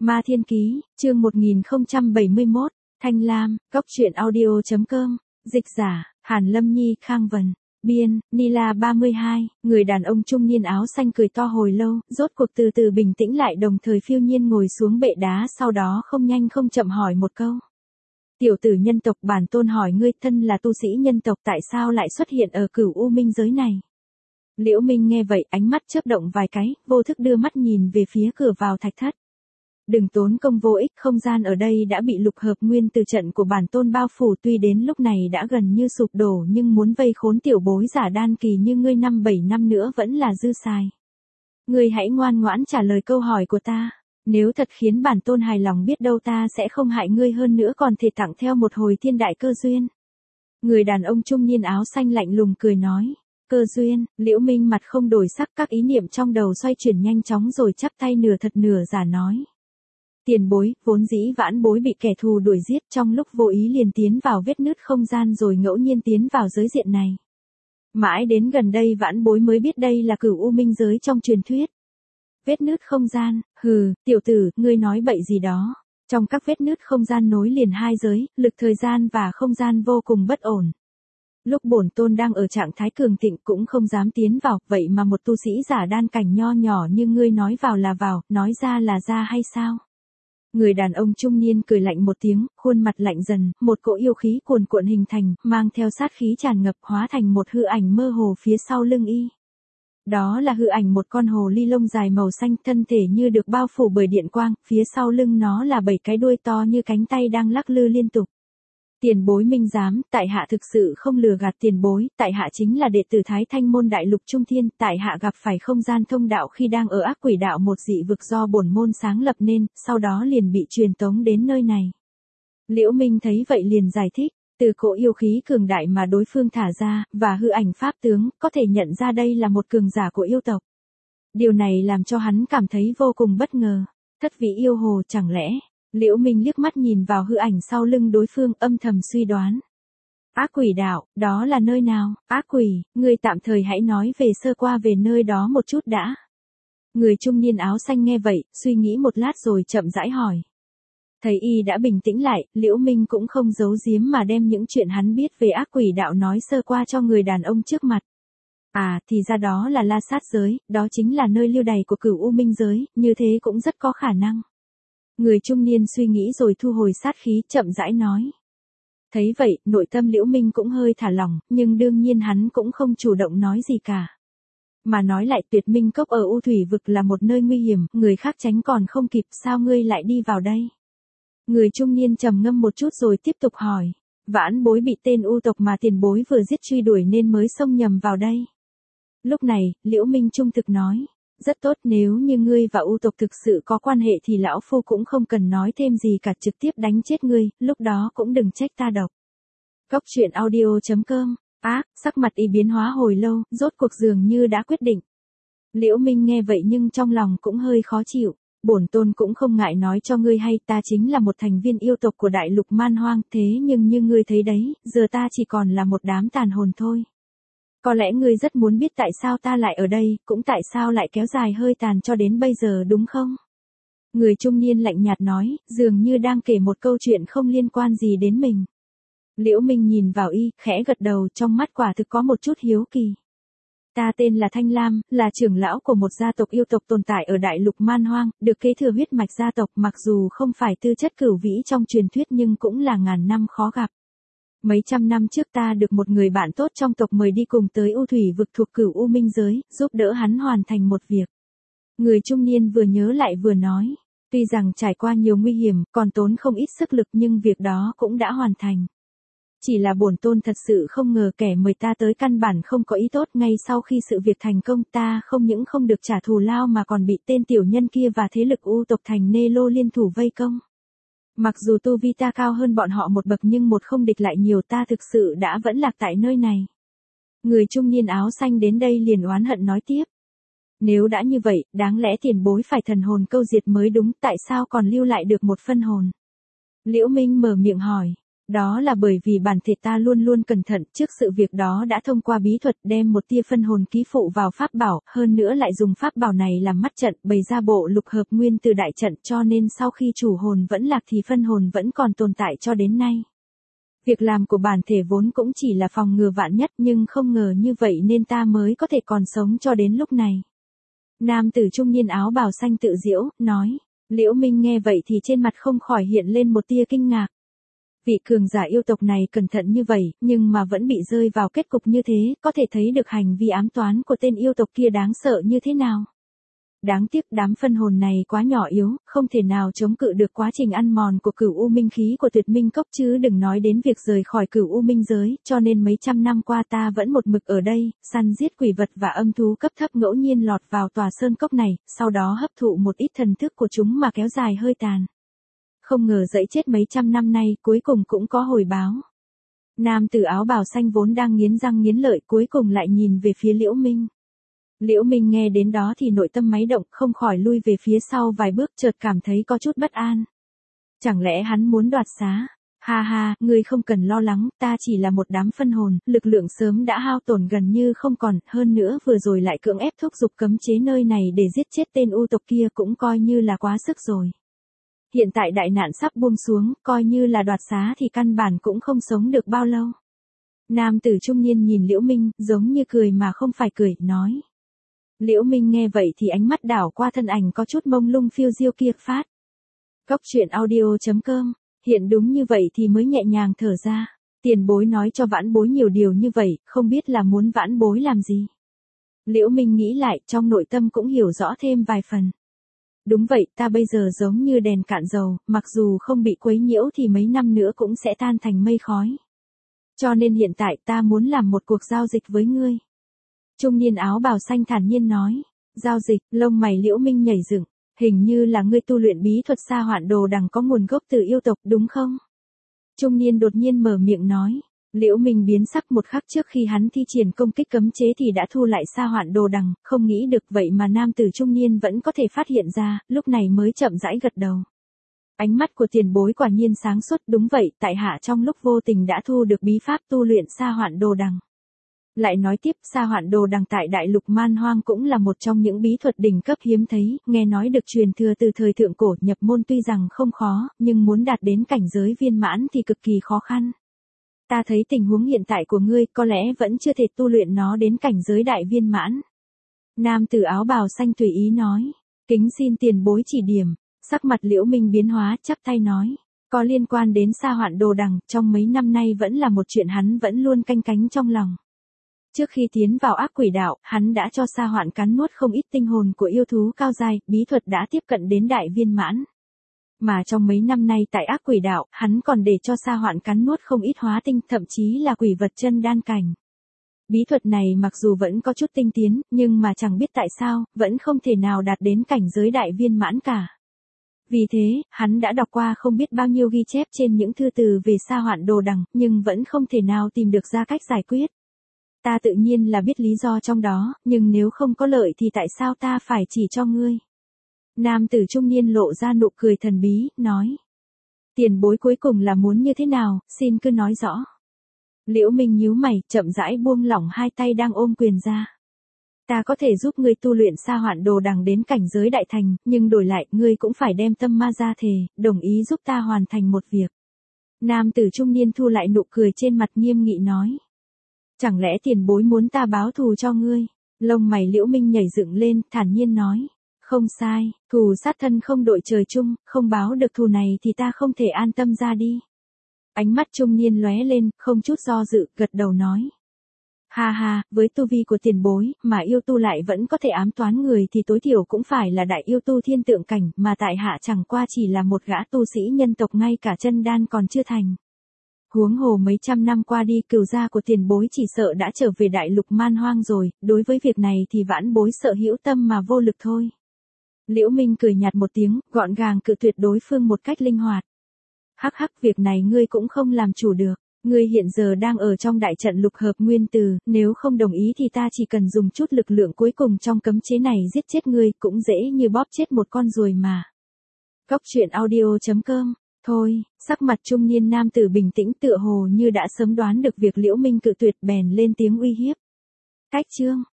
Ma Thiên Ký, chương 1071, Thanh Lam, Góc truyện audio.com, dịch giả, Hàn Lâm Nhi Khang Vân, biên, Nila 32, người đàn ông trung niên áo xanh cười to hồi lâu, rốt cuộc từ từ bình tĩnh lại đồng thời phiêu nhiên ngồi xuống bệ đá sau đó không nhanh không chậm hỏi một câu. Tiểu tử nhân tộc bản tôn hỏi ngươi thân là tu sĩ nhân tộc tại sao lại xuất hiện ở Cửu U Minh giới này. Liễu Minh nghe vậy ánh mắt chớp động vài cái, vô thức đưa mắt nhìn về phía cửa vào thạch thất. Đừng tốn công vô ích, không gian ở đây đã bị lục hợp nguyên từ trận của bản tôn bao phủ, tuy đến lúc này đã gần như sụp đổ nhưng muốn vây khốn tiểu bối giả đan kỳ như ngươi 5-7 năm nữa vẫn là dư xài. Ngươi hãy ngoan ngoãn trả lời câu hỏi của ta, nếu thật khiến bản tôn hài lòng biết đâu ta sẽ không hại ngươi hơn nữa còn thể tặng theo một hồi thiên đại cơ duyên. Người đàn ông trung niên áo xanh lạnh lùng cười nói. Cơ duyên, Liễu Minh mặt không đổi sắc, các ý niệm trong đầu xoay chuyển nhanh chóng rồi chắp tay nửa thật nửa giả nói. Tiền bối, vốn dĩ vãn bối bị kẻ thù đuổi giết trong lúc vô ý liền tiến vào vết nứt không gian rồi ngẫu nhiên tiến vào giới diện này. Mãi đến gần đây vãn bối mới biết đây là Cửu U Minh giới trong truyền thuyết. Vết nứt không gian, hừ, tiểu tử, ngươi nói bậy gì đó. Trong các vết nứt không gian nối liền hai giới, lực thời gian và không gian vô cùng bất ổn. Lúc bổn tôn đang ở trạng thái cường thịnh cũng không dám tiến vào, vậy mà một tu sĩ giả đan cảnh nho nhỏ như ngươi nói vào là vào, nói ra là ra hay sao? Người đàn ông trung niên cười lạnh một tiếng, khuôn mặt lạnh dần, một cỗ yêu khí cuồn cuộn hình thành, mang theo sát khí tràn ngập hóa thành một hư ảnh mơ hồ phía sau lưng y. Đó là hư ảnh một con hồ ly lông dài màu xanh, thân thể như được bao phủ bởi điện quang, phía sau lưng nó là 7 cái đuôi to như cánh tay đang lắc lư liên tục. Tiền bối minh giám, tại hạ thực sự không lừa gạt tiền bối, tại hạ chính là đệ tử Thái Thanh môn đại lục trung thiên, tại hạ gặp phải không gian thông đạo khi đang ở ác quỷ đạo một dị vực do bổn môn sáng lập nên, sau đó liền bị truyền tống đến nơi này. Liễu Minh thấy vậy liền giải thích, từ cỗ yêu khí cường đại mà đối phương thả ra, và hư ảnh pháp tướng, có thể nhận ra đây là một cường giả của yêu tộc. Điều này làm cho hắn cảm thấy vô cùng bất ngờ, thất vị yêu hồ chẳng lẽ... Liễu Minh liếc mắt nhìn vào hư ảnh sau lưng đối phương âm thầm suy đoán. Ác quỷ đạo, đó là nơi nào? Ác quỷ, ngươi tạm thời hãy nói về sơ qua về nơi đó một chút đã. Người trung niên áo xanh nghe vậy, suy nghĩ một lát rồi chậm rãi hỏi. Thấy y đã bình tĩnh lại, Liễu Minh cũng không giấu giếm mà đem những chuyện hắn biết về ác quỷ đạo nói sơ qua cho người đàn ông trước mặt. À, thì ra đó là La Sát giới, đó chính là nơi lưu đày của Cửu U Minh giới, như thế cũng rất có khả năng. Người trung niên suy nghĩ rồi thu hồi sát khí, chậm rãi nói. Thấy vậy, nội tâm Liễu Minh cũng hơi thả lỏng, nhưng đương nhiên hắn cũng không chủ động nói gì cả. Mà nói lại Tuyệt Minh Cốc ở U Thủy Vực là một nơi nguy hiểm, người khác tránh còn không kịp, sao ngươi lại đi vào đây? Người trung niên trầm ngâm một chút rồi tiếp tục hỏi. Vãn bối bị tên U tộc mà tiền bối vừa giết truy đuổi nên mới xông nhầm vào đây. Lúc này, Liễu Minh trung thực nói. Rất tốt, nếu như ngươi và U tộc thực sự có quan hệ thì lão phu cũng không cần nói thêm gì cả, trực tiếp đánh chết ngươi, lúc đó cũng đừng trách ta độc. Góc truyện audio.com, sắc mặt y biến hóa hồi lâu, rốt cuộc dường như đã quyết định. Liễu Minh nghe vậy nhưng trong lòng cũng hơi khó chịu, bổn tôn cũng không ngại nói cho ngươi hay, ta chính là một thành viên yêu tộc của đại lục man hoang, thế nhưng như ngươi thấy đấy, giờ ta chỉ còn là một đám tàn hồn thôi. Có lẽ ngươi rất muốn biết tại sao ta lại ở đây, cũng tại sao lại kéo dài hơi tàn cho đến bây giờ đúng không? Người trung niên lạnh nhạt nói, dường như đang kể một câu chuyện không liên quan gì đến mình. Liễu Minh nhìn vào y, khẽ gật đầu, trong mắt quả thực có một chút hiếu kỳ. Ta tên là Thanh Lam, là trưởng lão của một gia tộc yêu tộc tồn tại ở đại lục man hoang, được kế thừa huyết mạch gia tộc, mặc dù không phải tư chất cửu vĩ trong truyền thuyết nhưng cũng là ngàn năm khó gặp. Mấy trăm năm trước ta được một người bạn tốt trong tộc mời đi cùng tới U Thủy Vực thuộc Cửu U Minh giới, giúp đỡ hắn hoàn thành một việc. Người trung niên vừa nhớ lại vừa nói, tuy rằng trải qua nhiều nguy hiểm, còn tốn không ít sức lực nhưng việc đó cũng đã hoàn thành. Chỉ là bổn tôn thật sự không ngờ kẻ mời ta tới căn bản không có ý tốt, ngay sau khi sự việc thành công ta không những không được trả thù lao mà còn bị tên tiểu nhân kia và thế lực U tộc thành Nê Lô liên thủ vây công. Mặc dù tu vi ta cao hơn bọn họ một bậc nhưng một không địch lại nhiều, ta thực sự đã vẫn lạc tại nơi này. Người trung niên áo xanh đến đây liền oán hận nói tiếp. Nếu đã như vậy, đáng lẽ tiền bối phải thần hồn câu diệt mới đúng, tại sao còn lưu lại được một phân hồn? Liễu Minh mở miệng hỏi. Đó là bởi vì bản thể ta luôn luôn cẩn thận, trước sự việc đó đã thông qua bí thuật đem một tia phân hồn ký phụ vào pháp bảo, hơn nữa lại dùng pháp bảo này làm mắt trận, bày ra bộ lục hợp nguyên từ đại trận, cho nên sau khi chủ hồn vẫn lạc thì phân hồn vẫn còn tồn tại cho đến nay. Việc làm của bản thể vốn cũng chỉ là phòng ngừa vạn nhất, nhưng không ngờ như vậy nên ta mới có thể còn sống cho đến lúc này. Nam tử trung niên áo bào xanh tự giễu, nói. Liễu Minh nghe vậy thì trên mặt không khỏi hiện lên một tia kinh ngạc. Vị cường giả yêu tộc này cẩn thận như vậy, nhưng mà vẫn bị rơi vào kết cục như thế, có thể thấy được hành vi ám toán của tên yêu tộc kia đáng sợ như thế nào. Đáng tiếc đám phân hồn này quá nhỏ yếu, không thể nào chống cự được quá trình ăn mòn của cửu u minh khí của tuyệt minh cốc, chứ đừng nói đến việc rời khỏi cửu u minh giới, cho nên mấy trăm năm qua ta vẫn một mực ở đây, săn giết quỷ vật và âm thú cấp thấp ngẫu nhiên lọt vào tòa sơn cốc này, sau đó hấp thụ một ít thần thức của chúng mà kéo dài hơi tàn. Không ngờ dẫy chết mấy trăm năm nay cuối cùng cũng có hồi báo. Nam tử áo bào xanh vốn đang nghiến răng nghiến lợi cuối cùng lại nhìn về phía Liễu Minh. Liễu Minh nghe đến đó thì nội tâm máy động, không khỏi lui về phía sau vài bước, chợt cảm thấy có chút bất an. Chẳng lẽ hắn muốn đoạt xá? Ha ha, ngươi không cần lo lắng, ta chỉ là một đám phân hồn, lực lượng sớm đã hao tổn gần như không còn, hơn nữa vừa rồi lại cưỡng ép thúc giục cấm chế nơi này để giết chết tên u tộc kia cũng coi như là quá sức rồi. Hiện tại đại nạn sắp buông xuống, coi như là đoạt xá thì căn bản cũng không sống được bao lâu. Nam tử trung niên nhìn Liễu Minh, giống như cười mà không phải cười, nói. Liễu Minh nghe vậy thì ánh mắt đảo qua thân ảnh có chút mông lung phiêu diêu kia phát. Cốc truyện audio.com, hiện đúng như vậy thì mới nhẹ nhàng thở ra. Tiền bối nói cho vãn bối nhiều điều như vậy, không biết là muốn vãn bối làm gì. Liễu Minh nghĩ lại, trong nội tâm cũng hiểu rõ thêm vài phần. Đúng vậy, ta bây giờ giống như đèn cạn dầu, mặc dù không bị quấy nhiễu thì mấy năm nữa cũng sẽ tan thành mây khói. Cho nên hiện tại ta muốn làm một cuộc giao dịch với ngươi. Trung niên áo bào xanh thản nhiên nói. Giao dịch, lông mày Liễu Minh nhảy dựng. Hình như là ngươi tu luyện bí thuật Sa Hoạn Đồ Đằng có nguồn gốc từ yêu tộc đúng không? Trung niên đột nhiên mở miệng nói. Liễu Minh biến sắc một khắc trước khi hắn thi triển công kích cấm chế thì đã thu lại Sa Hoạn Đồ Đằng, không nghĩ được vậy mà nam tử trung niên vẫn có thể phát hiện ra, lúc này mới chậm rãi gật đầu. Ánh mắt của tiền bối quả nhiên sáng suốt, đúng vậy, tại hạ trong lúc vô tình đã thu được bí pháp tu luyện Sa Hoạn Đồ Đằng. Lại nói tiếp, Sa Hoạn Đồ Đằng tại đại lục Man Hoang cũng là một trong những bí thuật đỉnh cấp hiếm thấy, nghe nói được truyền thừa từ thời thượng cổ, nhập môn tuy rằng không khó, nhưng muốn đạt đến cảnh giới viên mãn thì cực kỳ khó khăn. Ta thấy tình huống hiện tại của ngươi có lẽ vẫn chưa thể tu luyện nó đến cảnh giới đại viên mãn. Nam tử áo bào xanh tùy ý nói. Kính xin tiền bối chỉ điểm. Sắc mặt Liễu Minh biến hóa, chắp tay nói. Có liên quan đến Sa Hoạn Đồ Đằng, trong mấy năm nay vẫn là một chuyện hắn vẫn luôn canh cánh trong lòng. Trước khi tiến vào ác quỷ đạo, hắn đã cho Sa Hoạn cắn nuốt không ít tinh hồn của yêu thú cao giai, bí thuật đã tiếp cận đến đại viên mãn. Mà trong mấy năm nay tại ác quỷ đạo, hắn còn để cho Sa Hoạn cắn nuốt không ít hóa tinh, thậm chí là quỷ vật chân đan cảnh. Bí thuật này mặc dù vẫn có chút tinh tiến, nhưng mà chẳng biết tại sao, vẫn không thể nào đạt đến cảnh giới đại viên mãn cả. Vì thế, hắn đã đọc qua không biết bao nhiêu ghi chép trên những thư từ về Sa Hoạn Đồ Đằng, nhưng vẫn không thể nào tìm được ra cách giải quyết. Ta tự nhiên là biết lý do trong đó, nhưng nếu không có lợi thì tại sao ta phải chỉ cho ngươi? Nam tử trung niên lộ ra nụ cười thần bí, nói. Tiền bối cuối cùng là muốn như thế nào, xin cứ nói rõ. Liễu Minh nhíu mày, chậm rãi buông lỏng hai tay đang ôm quyền ra. Ta có thể giúp ngươi tu luyện Sa Hoạn Đồ Đằng đến cảnh giới đại thành, nhưng đổi lại ngươi cũng phải đem tâm ma ra thề, đồng ý giúp ta hoàn thành một việc. Nam tử trung niên thu lại nụ cười trên mặt nghiêm nghị nói. Chẳng lẽ tiền bối muốn ta báo thù cho ngươi? Lông mày Liễu Minh nhảy dựng lên, thản nhiên nói. Không sai, thù sát thân không đội trời chung, không báo được thù này thì ta không thể an tâm ra đi. Ánh mắt trung niên lóe lên, không chút do dự, gật đầu nói. Ha ha, với tu vi của tiền bối, mà yêu tu lại vẫn có thể ám toán người thì tối thiểu cũng phải là đại yêu tu thiên tượng cảnh, mà tại hạ chẳng qua chỉ là một gã tu sĩ nhân tộc ngay cả chân đan còn chưa thành. Huống hồ mấy trăm năm qua đi cừu gia của tiền bối chỉ sợ đã trở về đại lục Man Hoang rồi, đối với việc này thì vãn bối sợ hữu tâm mà vô lực thôi. Liễu Minh cười nhạt một tiếng, gọn gàng cự tuyệt đối phương một cách linh hoạt. Hắc hắc, việc này ngươi cũng không làm chủ được. Ngươi hiện giờ đang ở trong đại trận lục hợp nguyên từ, nếu không đồng ý thì ta chỉ cần dùng chút lực lượng cuối cùng trong cấm chế này giết chết ngươi, cũng dễ như bóp chết một con ruồi mà. Cốc truyện audio.com Thôi, sắc mặt trung niên nam tử bình tĩnh tựa hồ như đã sớm đoán được việc Liễu Minh cự tuyệt bèn lên tiếng uy hiếp. Cách Trương,